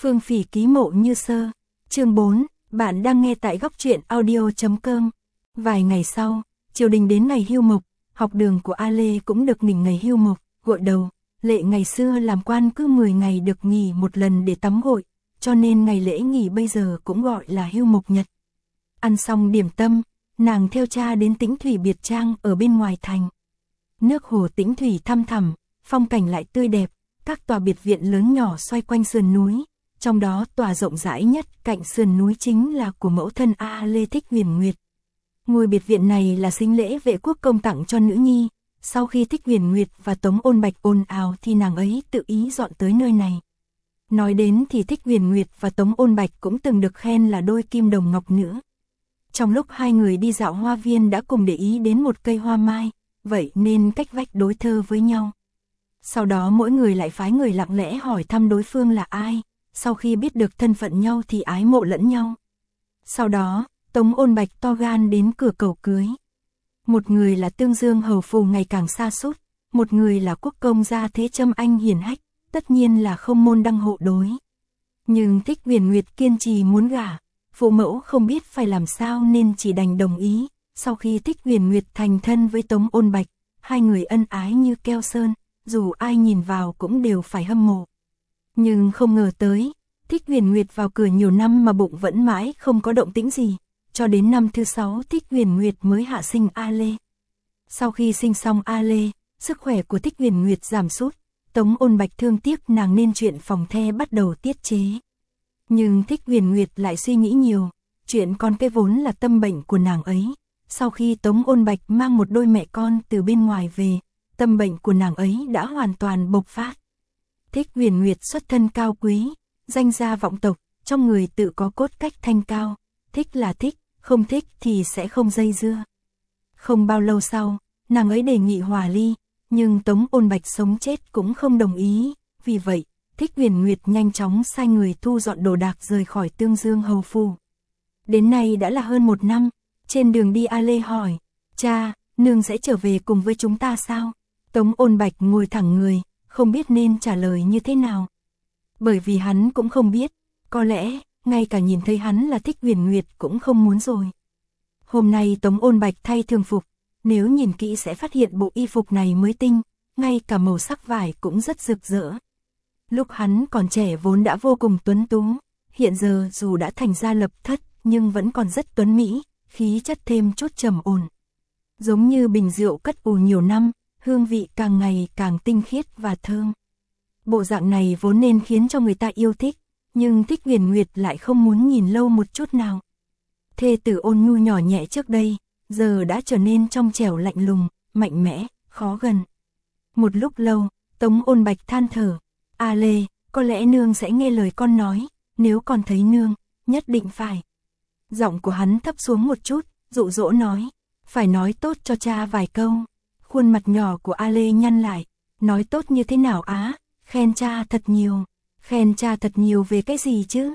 Phương Phỉ ký Mộ Như Sơ. Chương 4, bạn đang nghe tại góc truyện audio.com. Vài ngày sau, triều đình đến ngày hưu mộc, học đường của A Lê cũng được nghỉ ngày hưu mộc, gội đầu. Lệ ngày xưa làm quan cứ 10 ngày được nghỉ một lần để tắm gội, cho nên ngày lễ nghỉ bây giờ cũng gọi là hưu mộc nhật. Ăn xong điểm tâm, nàng theo cha đến Tĩnh Thủy biệt trang ở bên ngoài thành. Nước hồ Tĩnh Thủy thăm thẳm, phong cảnh lại tươi đẹp, các tòa biệt viện lớn nhỏ xoay quanh sườn núi, trong đó tòa rộng rãi nhất cạnh sườn núi chính là của mẫu thân A Lê Thích Huyền Nguyệt. Ngôi biệt viện này là sính lễ vệ quốc công tặng cho nữ nhi, sau khi Thích Huyền Nguyệt và Tống Ôn Bạch ồn ào thì nàng ấy tự ý dọn tới nơi này. Nói đến thì Thích Huyền Nguyệt và Tống Ôn Bạch cũng từng được khen là đôi kim đồng ngọc nữ. Trong lúc hai người đi dạo hoa viên đã cùng để ý đến một cây hoa mai, vậy nên cách vách đối thơ với nhau. Sau đó mỗi người lại phái người lặng lẽ hỏi thăm đối phương là ai, sau khi biết được thân phận nhau thì ái mộ lẫn nhau. Sau đó, Tống Ôn Bạch to gan đến cửa cầu cưới. Một người là Tương Dương hầu phủ ngày càng sa sút, một người là quốc công gia thế Trâm Anh hiển hách, tất nhiên là không môn đăng hộ đối. Nhưng Thích Huyền Nguyệt kiên trì muốn gả, phụ mẫu không biết phải làm sao nên chỉ đành đồng ý. Sau khi Thích Huyền Nguyệt thành thân với Tống Ôn Bạch, hai người ân ái như keo sơn, dù ai nhìn vào cũng đều phải hâm mộ. Nhưng không ngờ tới, Thích Huyền Nguyệt vào cửa nhiều năm mà bụng vẫn mãi không có động tĩnh gì, cho đến năm thứ 6 Thích Huyền Nguyệt mới hạ sinh A Lê. Sau khi sinh xong A Lê, sức khỏe của Thích Huyền Nguyệt giảm sút, Tống Ôn Bạch thương tiếc nàng nên chuyện phòng the bắt đầu tiết chế. Nhưng Thích Huyền Nguyệt lại suy nghĩ nhiều, chuyện con cái vốn là tâm bệnh của nàng ấy. Sau khi Tống Ôn Bạch mang một đôi mẹ con từ bên ngoài về, tâm bệnh của nàng ấy đã hoàn toàn bộc phát. Thích Huyền Nguyệt xuất thân cao quý, danh gia vọng tộc, trong người tự có cốt cách thanh cao, thích là thích, không thích thì sẽ không dây dưa. Không bao lâu sau, nàng ấy đề nghị hòa ly, nhưng Tống Ôn Bạch sống chết cũng không đồng ý, vì vậy, Thích Huyền Nguyệt nhanh chóng sai người thu dọn đồ đạc rời khỏi Tương Dương hầu phủ. Đến nay đã là hơn 1 năm, trên đường đi A Lê hỏi, cha, nương sẽ trở về cùng với chúng ta sao? Tống Ôn Bạch ngồi thẳng người, không biết nên trả lời như thế nào. Bởi vì hắn cũng không biết, có lẽ, ngay cả nhìn thấy hắn là Thích Huyền Nguyệt cũng không muốn rồi. Hôm nay Tống Ôn Bạch thay thường phục, nếu nhìn kỹ sẽ phát hiện bộ y phục này mới tinh, ngay cả màu sắc vải cũng rất rực rỡ. Lúc hắn còn trẻ vốn đã vô cùng tuấn tú, hiện giờ dù đã thành gia lập thất nhưng vẫn còn rất tuấn mỹ, khí chất thêm chút trầm ổn. Giống như bình rượu cất ủ nhiều năm, hương vị càng ngày càng tinh khiết và thơm. Bộ dạng này vốn nên khiến cho người ta yêu thích, nhưng Thích Huyền Nguyệt lại không muốn nhìn lâu một chút nào. Thê tử ôn nhu nhỏ nhẹ trước đây, giờ đã trở nên trong trẻo lạnh lùng, mạnh mẽ, khó gần. Một lúc lâu, Tống Ôn Bạch than thở, A Lê, có lẽ nương sẽ nghe lời con nói, nếu con thấy nương, nhất định phải. Giọng của hắn thấp xuống một chút, dụ dỗ nói, phải nói tốt cho cha vài câu. Khuôn mặt nhỏ của A Lê nhăn lại, nói tốt như thế nào á, khen cha thật nhiều. Khen cha thật nhiều về cái gì chứ?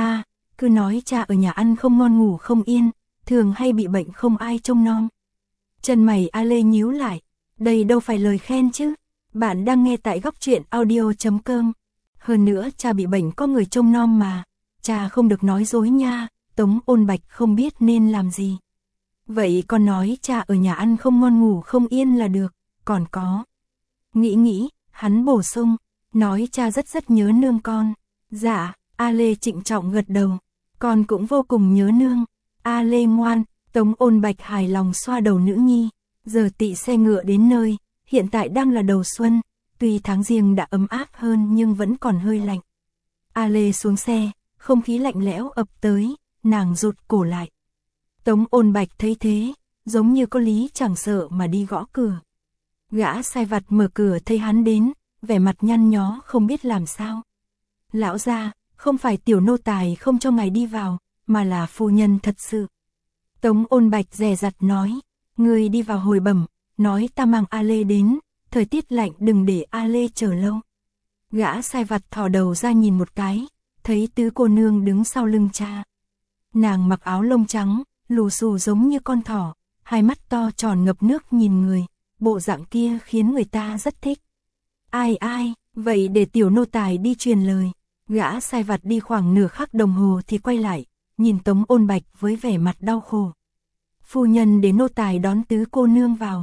Cứ nói cha ở nhà ăn không ngon ngủ không yên, thường hay bị bệnh không ai trông nom. Chân mày A Lê nhíu lại, đây đâu phải lời khen chứ. Bạn đang nghe tại góc truyện audio.com. Hơn nữa cha bị bệnh có người trông nom mà, cha không được nói dối nha. Tống Ôn Bạch không biết nên làm gì. Vậy con nói cha ở nhà ăn không ngon ngủ không yên là được, còn có. Nghĩ, hắn bổ sung, nói cha rất nhớ nương con. Dạ, A Lê trịnh trọng gật đầu, con cũng vô cùng nhớ nương. A Lê ngoan. Tống Ôn Bạch hài lòng xoa đầu nữ nhi. Giờ tị xe ngựa đến nơi, hiện tại đang là đầu xuân, tuy tháng Giêng đã ấm áp hơn nhưng vẫn còn hơi lạnh. A Lê xuống xe, không khí lạnh lẽo ập tới, nàng rụt cổ lại. Tống Ôn Bạch thấy thế, giống như có lý chẳng sợ mà đi gõ cửa. Gã sai vặt mở cửa thấy hắn đến, vẻ mặt nhăn nhó không biết làm sao. Lão gia, không phải tiểu nô tài không cho ngài đi vào, mà là phu nhân thật sự. Tống Ôn Bạch dè dặt nói, người đi vào hồi bẩm, nói ta mang A Lê đến, thời tiết lạnh đừng để A Lê chờ lâu. Gã sai vặt thò đầu ra nhìn một cái, thấy tứ cô nương đứng sau lưng cha. Nàng mặc áo lông trắng, lù xù giống như con thỏ, hai mắt to tròn ngập nước nhìn người, bộ dạng kia khiến người ta rất thích. Ai, vậy để tiểu nô tài đi truyền lời. Gã sai vặt đi khoảng nửa khắc đồng hồ thì quay lại, nhìn Tống Ôn Bạch với vẻ mặt đau khổ. Phu nhân để nô tài đón tứ cô nương vào,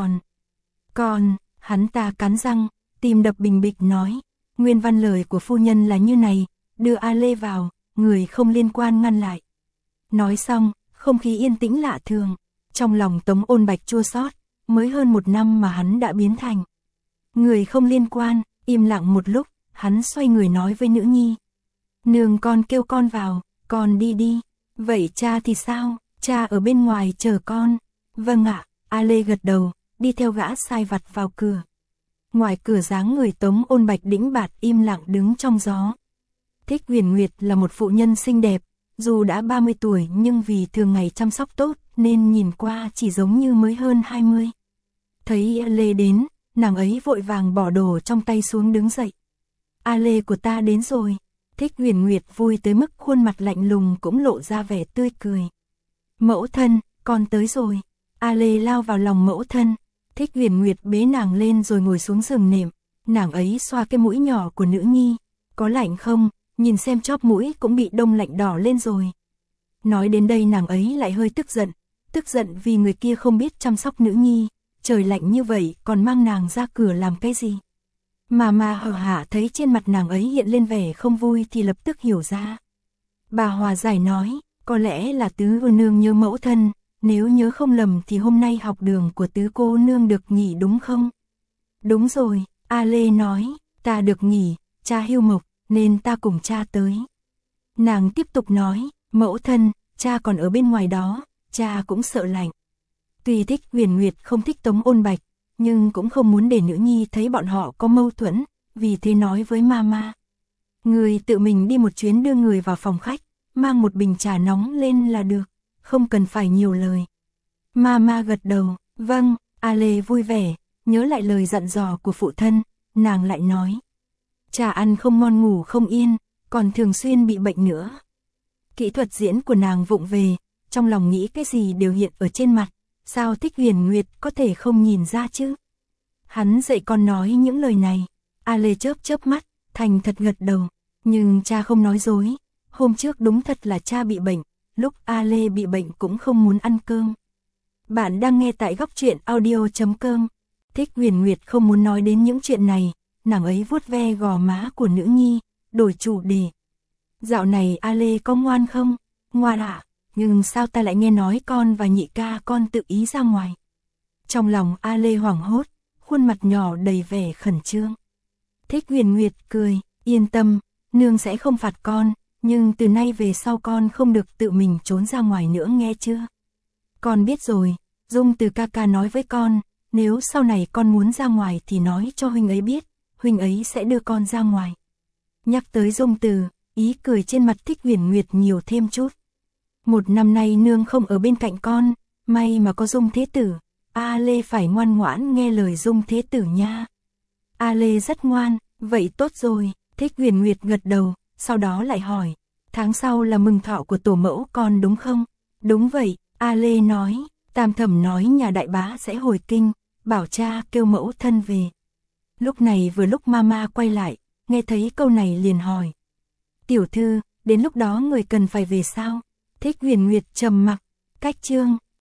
còn, hắn ta cắn răng, tim đập bình bịch nói, nguyên văn lời của phu nhân là như này, đưa A Lê vào, người không liên quan ngăn lại. Nói xong, không khí yên tĩnh lạ thường, trong lòng Tống Ôn Bạch chua xót, mới hơn 1 năm mà hắn đã biến thành người không liên quan. Im lặng một lúc, hắn xoay người nói với nữ nhi. Nương con kêu con vào, con đi đi. Vậy cha thì sao? Cha ở bên ngoài chờ con. Vâng ạ, A Lê gật đầu, đi theo gã sai vặt vào cửa. Ngoài cửa dáng người Tống Ôn Bạch đĩnh bạt im lặng đứng trong gió. Thích Huyền Nguyệt là một phụ nhân xinh đẹp, dù đã 30 tuổi nhưng vì thường ngày chăm sóc tốt nên nhìn qua chỉ giống như mới hơn 20. Thấy A Lê đến, nàng ấy vội vàng bỏ đồ trong tay xuống đứng dậy. A Lê của ta đến rồi. Thích Huyền Nguyệt vui tới mức khuôn mặt lạnh lùng cũng lộ ra vẻ tươi cười. Mẫu thân, con tới rồi. A Lê lao vào lòng mẫu thân. Thích Huyền Nguyệt bế nàng lên rồi ngồi xuống giường nệm. Nàng ấy xoa cái mũi nhỏ của nữ nhi. Có lạnh không? Nhìn xem chóp mũi cũng bị đông lạnh đỏ lên rồi. Nói đến đây nàng ấy lại hơi tức giận vì người kia không biết chăm sóc nữ nhi. Trời lạnh như vậy còn mang nàng ra cửa làm cái gì? Mà hờ hạ thấy trên mặt nàng ấy hiện lên vẻ không vui thì lập tức hiểu ra. Bà hòa giải nói, có lẽ là tứ cô nương nhớ mẫu thân, nếu nhớ không lầm thì hôm nay học đường của tứ cô nương được nghỉ đúng không? Đúng rồi, A Lê nói, ta được nghỉ, cha hưu mộc, nên ta cùng cha tới. Nàng tiếp tục nói, mẫu thân, cha còn ở bên ngoài đó, cha cũng sợ lạnh. Tuy Thích Huyền Nguyệt không thích Tống Ôn Bạch, nhưng cũng không muốn để nữ nhi thấy bọn họ có mâu thuẫn, vì thế nói với mama. Người tự mình đi một chuyến đưa người vào phòng khách, mang một bình trà nóng lên là được, không cần phải nhiều lời. Mama gật đầu, vâng. A Lê vui vẻ, nhớ lại lời dặn dò của phụ thân, nàng lại nói. Trà ăn không ngon ngủ không yên, còn thường xuyên bị bệnh nữa. Kỹ thuật diễn của nàng vụng về, trong lòng nghĩ cái gì đều hiện ở trên mặt. Sao Thích Huyền Nguyệt có thể không nhìn ra chứ? Hắn dạy con nói những lời này. A Lê chớp mắt, thành thật gật đầu. Nhưng cha không nói dối. Hôm trước đúng thật là cha bị bệnh. Lúc A Lê bị bệnh cũng không muốn ăn cơm. Bạn đang nghe tại góc truyện audio.com. Thích Huyền Nguyệt không muốn nói đến những chuyện này. Nàng ấy vuốt ve gò má của nữ nhi, đổi chủ đề. Dạo này A Lê có ngoan không? Ngoan ạ. Nhưng sao ta lại nghe nói con và nhị ca con tự ý ra ngoài? Trong lòng A Lê hoảng hốt, khuôn mặt nhỏ đầy vẻ khẩn trương. Thích Huyền Nguyệt cười, yên tâm, nương sẽ không phạt con, nhưng từ nay về sau con không được tự mình trốn ra ngoài nữa nghe chưa? Con biết rồi, Dung Từ ca ca nói với con, nếu sau này con muốn ra ngoài thì nói cho huynh ấy biết, huynh ấy sẽ đưa con ra ngoài. Nhắc tới Dung Từ, ý cười trên mặt Thích Huyền Nguyệt nhiều thêm chút. 1 năm nay nương không ở bên cạnh con, may mà có Dung Thế Tử, A Lê phải ngoan ngoãn nghe lời Dung Thế Tử nha. A Lê rất ngoan, vậy tốt rồi. Thích Huyền Nguyệt gật đầu, sau đó lại hỏi, tháng sau là mừng thọ của tổ mẫu con đúng không? Đúng vậy, A Lê nói, Tam Thẩm nói nhà đại bá sẽ hồi kinh, bảo cha kêu mẫu thân về. Lúc này vừa lúc mama quay lại, nghe thấy câu này liền hỏi. Tiểu thư, đến lúc đó người cần phải về sao? Thích Huyền Nguyệt trầm mặc, cách chương.